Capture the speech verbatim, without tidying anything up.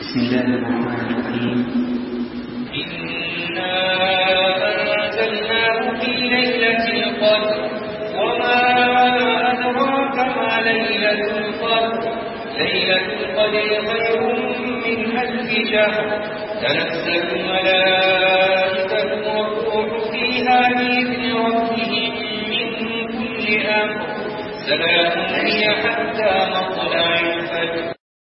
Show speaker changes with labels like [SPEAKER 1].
[SPEAKER 1] بسم الله الرحمن الرحيم.
[SPEAKER 2] إنا أنزلناه في ليلة القدر وما أدراك ما ليلة القدر ليلة القدر خير من ألف شهر تنزل الملائكة والروح فيها بإذن ربهم من كل أمر سلام هي حتى مطلع الفجر.